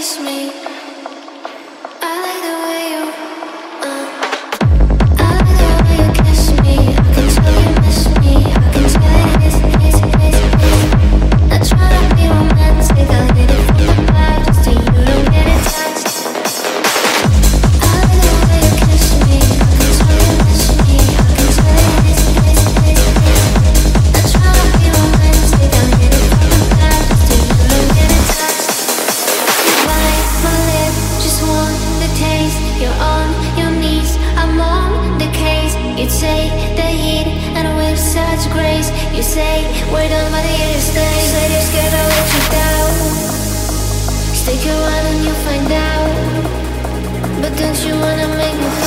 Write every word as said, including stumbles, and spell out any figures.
kiss me. I like the way you, uh, I like the way you kiss me. I can tell you miss me. I can tell it is, is, is, is. Not trying to be romantic. I'll hit it from the back just so you don't get attached. I like the way you kiss me. I can tell you miss me. I can tell it is, is, is, is. Not trying to be romantic. I'll hit it from the back just so you don't get attached. Bite my lip, just want the taste. You're on your knees, I'm on the case. You take the heat and with such grace. You say we're done by the year to stay. Say you're scared I'll let you down. Stick around and you'll find out. But don't you wanna make me